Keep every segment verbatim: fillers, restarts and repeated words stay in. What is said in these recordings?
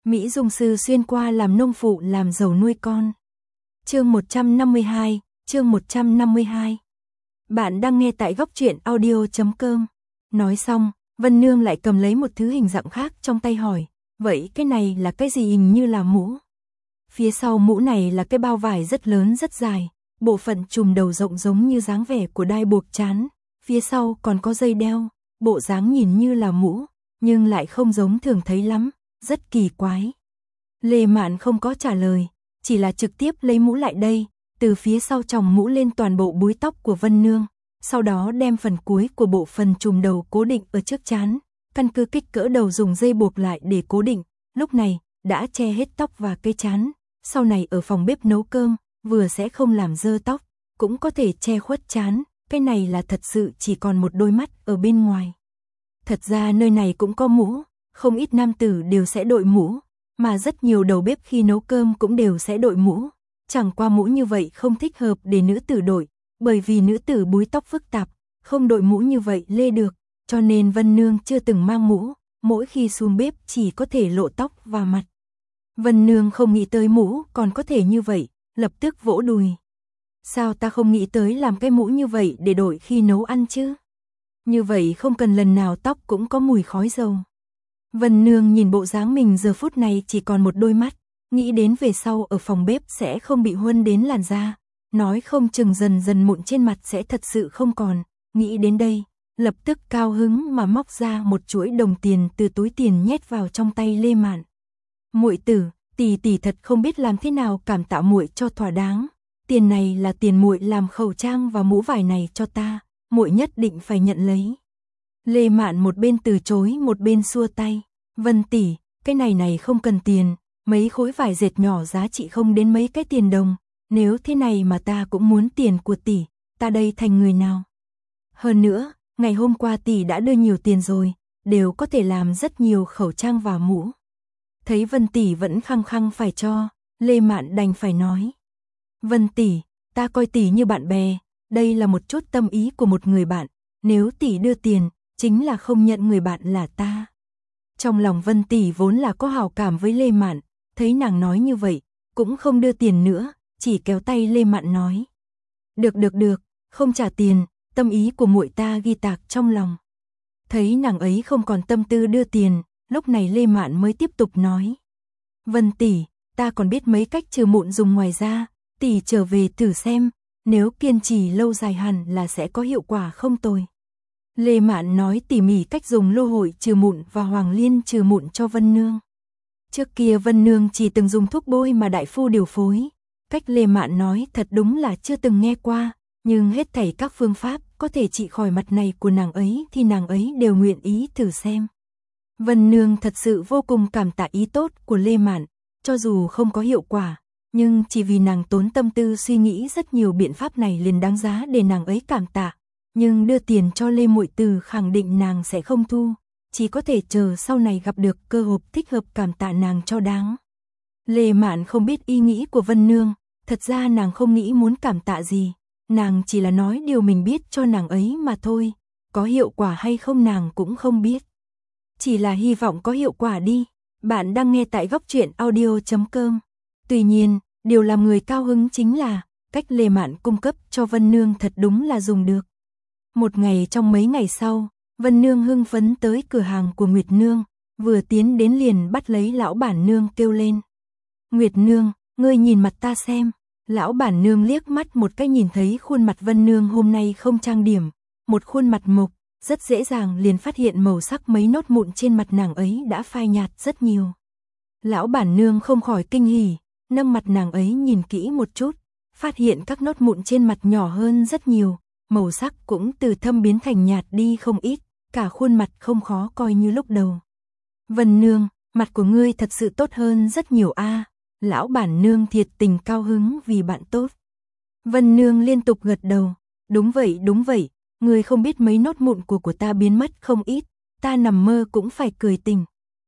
Mỹ Dung sư xuyên qua làm nông phụ làm giàu nuôi con. Chương một trăm năm mươi hai, chương một trăm năm mươi hai. Bạn đang nghe tại góc truyện audio chấm com. Nói xong, Vân Nương lại cầm lấy một thứ hình dạng khác trong tay hỏi, vậy cái này là cái gì? Hình như là mũ. Phía sau mũ này là cái bao vải rất lớn rất dài, bộ phận trùm đầu rộng giống như dáng vẻ của đai buộc trán, phía sau còn có dây đeo, bộ dáng nhìn như là mũ, nhưng lại không giống thường thấy lắm, rất kỳ quái. Lê Mạn không có trả lời, chỉ là trực tiếp lấy mũ lại đây, từ phía sau chồng mũ lên toàn bộ búi tóc của Vân Nương, sau đó đem phần cuối của bộ phần trùm đầu cố định ở trước trán, căn cứ kích cỡ đầu dùng dây buộc lại để cố định, lúc này đã che hết tóc và cây trán, sau này ở phòng bếp nấu cơm, vừa sẽ không làm dơ tóc, cũng có thể che khuất trán, cái này là thật sự chỉ còn một đôi mắt ở bên ngoài. Thật ra nơi này cũng có mũ, không ít nam tử đều sẽ đội mũ, mà rất nhiều đầu bếp khi nấu cơm cũng đều sẽ đội mũ, chẳng qua mũ như vậy không thích hợp để nữ tử đội, bởi vì nữ tử búi tóc phức tạp, không đội mũ như vậy lê được, cho nên Vân Nương chưa từng mang mũ, mỗi khi xuống bếp chỉ có thể lộ tóc và mặt. Vân Nương không nghĩ tới mũ còn có thể như vậy, lập tức vỗ đùi. Sao ta không nghĩ tới làm cái mũ như vậy để đội khi nấu ăn chứ? Như vậy không cần lần nào tóc cũng có mùi khói dầu. Vân Nương nhìn bộ dáng mình giờ phút này chỉ còn một đôi mắt, nghĩ đến về sau ở phòng bếp sẽ không bị huân đến làn da, nói không chừng dần dần mụn trên mặt sẽ thật sự không còn, nghĩ đến đây, lập tức cao hứng mà móc ra một chuỗi đồng tiền từ túi tiền nhét vào trong tay Lê Mạn. Muội tử, tỷ tỷ thật không biết làm thế nào cảm tạ muội cho thỏa đáng, tiền này là tiền muội làm khẩu trang và mũ vải này cho ta, muội nhất định phải nhận lấy. Lê Mạn một bên từ chối một bên xua tay, Vân tỷ, cái này này không cần tiền, mấy khối vải dệt nhỏ giá trị không đến mấy cái tiền đồng, nếu thế này mà ta cũng muốn tiền của tỷ, ta đây thành người nào? Hơn nữa, ngày hôm qua tỷ đã đưa nhiều tiền rồi, đều có thể làm rất nhiều khẩu trang và mũ. Thấy Vân tỷ vẫn khăng khăng phải cho, Lê Mạn đành phải nói. Vân tỷ, ta coi tỷ như bạn bè, đây là một chút tâm ý của một người bạn, nếu tỷ đưa tiền, chính là không nhận người bạn là ta. Trong lòng Vân tỷ vốn là có hảo cảm với Lê Mạn, thấy nàng nói như vậy, cũng không đưa tiền nữa, chỉ kéo tay Lê Mạn nói. Được được được, không trả tiền, tâm ý của muội ta ghi tạc trong lòng. Thấy nàng ấy không còn tâm tư đưa tiền, lúc này Lê Mạn mới tiếp tục nói. Vân tỷ, ta còn biết mấy cách trừ mụn dùng ngoài ra, tỷ trở về thử xem, nếu kiên trì lâu dài hẳn là sẽ có hiệu quả không tồi. Lê Mạn nói tỉ mỉ cách dùng lô hội trừ mụn và hoàng liên trừ mụn cho Vân Nương. Trước kia Vân Nương chỉ từng dùng thuốc bôi mà đại phu điều phối, cách Lê Mạn nói thật đúng là chưa từng nghe qua, nhưng hết thảy các phương pháp có thể trị khỏi mặt này của nàng ấy thì nàng ấy đều nguyện ý thử xem. Vân Nương thật sự vô cùng cảm tạ ý tốt của Lê Mạn, cho dù không có hiệu quả, nhưng chỉ vì nàng tốn tâm tư suy nghĩ rất nhiều biện pháp này liền đáng giá để nàng ấy cảm tạ. Nhưng đưa tiền cho Lê muội tử khẳng định nàng sẽ không thu, chỉ có thể chờ sau này gặp được cơ hội thích hợp cảm tạ nàng cho đáng. Lê Mạn không biết ý nghĩ của Vân Nương, thật ra nàng không nghĩ muốn cảm tạ gì, nàng chỉ là nói điều mình biết cho nàng ấy mà thôi, có hiệu quả hay không nàng cũng không biết. Chỉ là hy vọng có hiệu quả đi. Bạn đang nghe tại góc truyện audio chấm com. Tuy nhiên, điều làm người cao hứng chính là cách Lê Mạn cung cấp cho Vân Nương thật đúng là dùng được. Một ngày trong mấy ngày sau, Vân Nương hưng phấn tới cửa hàng của Nguyệt Nương, vừa tiến đến liền bắt lấy lão bản nương kêu lên. Nguyệt Nương, ngươi nhìn mặt ta xem. Lão bản nương liếc mắt một cái nhìn thấy khuôn mặt Vân Nương hôm nay không trang điểm, một khuôn mặt mộc, rất dễ dàng liền phát hiện màu sắc mấy nốt mụn trên mặt nàng ấy đã phai nhạt rất nhiều. Lão bản nương không khỏi kinh hỉ, nâng mặt nàng ấy nhìn kỹ một chút, phát hiện các nốt mụn trên mặt nhỏ hơn rất nhiều, màu sắc cũng từ thâm biến thành nhạt đi không ít, cả khuôn mặt không khó coi như lúc đầu. Vân Nương, mặt của ngươi thật sự tốt hơn rất nhiều a. Lão bản nương thiệt tình cao hứng vì bạn tốt. Vân Nương liên tục gật đầu, đúng vậy đúng vậy, ngươi không biết mấy nốt mụn của của ta biến mất không ít, ta nằm mơ cũng phải cười tỉnh.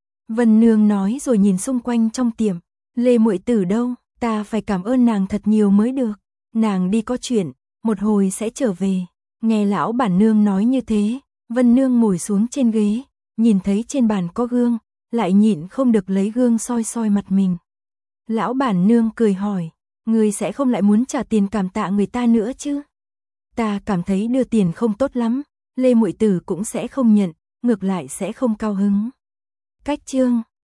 Vân Nương nói rồi nhìn xung quanh trong tiệm, Lê muội tử đâu, ta phải cảm ơn nàng thật nhiều mới được, nàng đi có chuyện, một hồi sẽ trở về. Nghe lão bản nương nói như thế, Vân Nương ngồi xuống trên ghế, nhìn thấy trên bàn có gương, lại nhịn không được lấy gương soi soi mặt mình. Lão bản nương cười hỏi, ngươi sẽ không lại muốn trả tiền cảm tạ người ta nữa chứ? Ta cảm thấy đưa tiền không tốt lắm, Lê muội tử cũng sẽ không nhận, ngược lại sẽ không cao hứng. Cách chương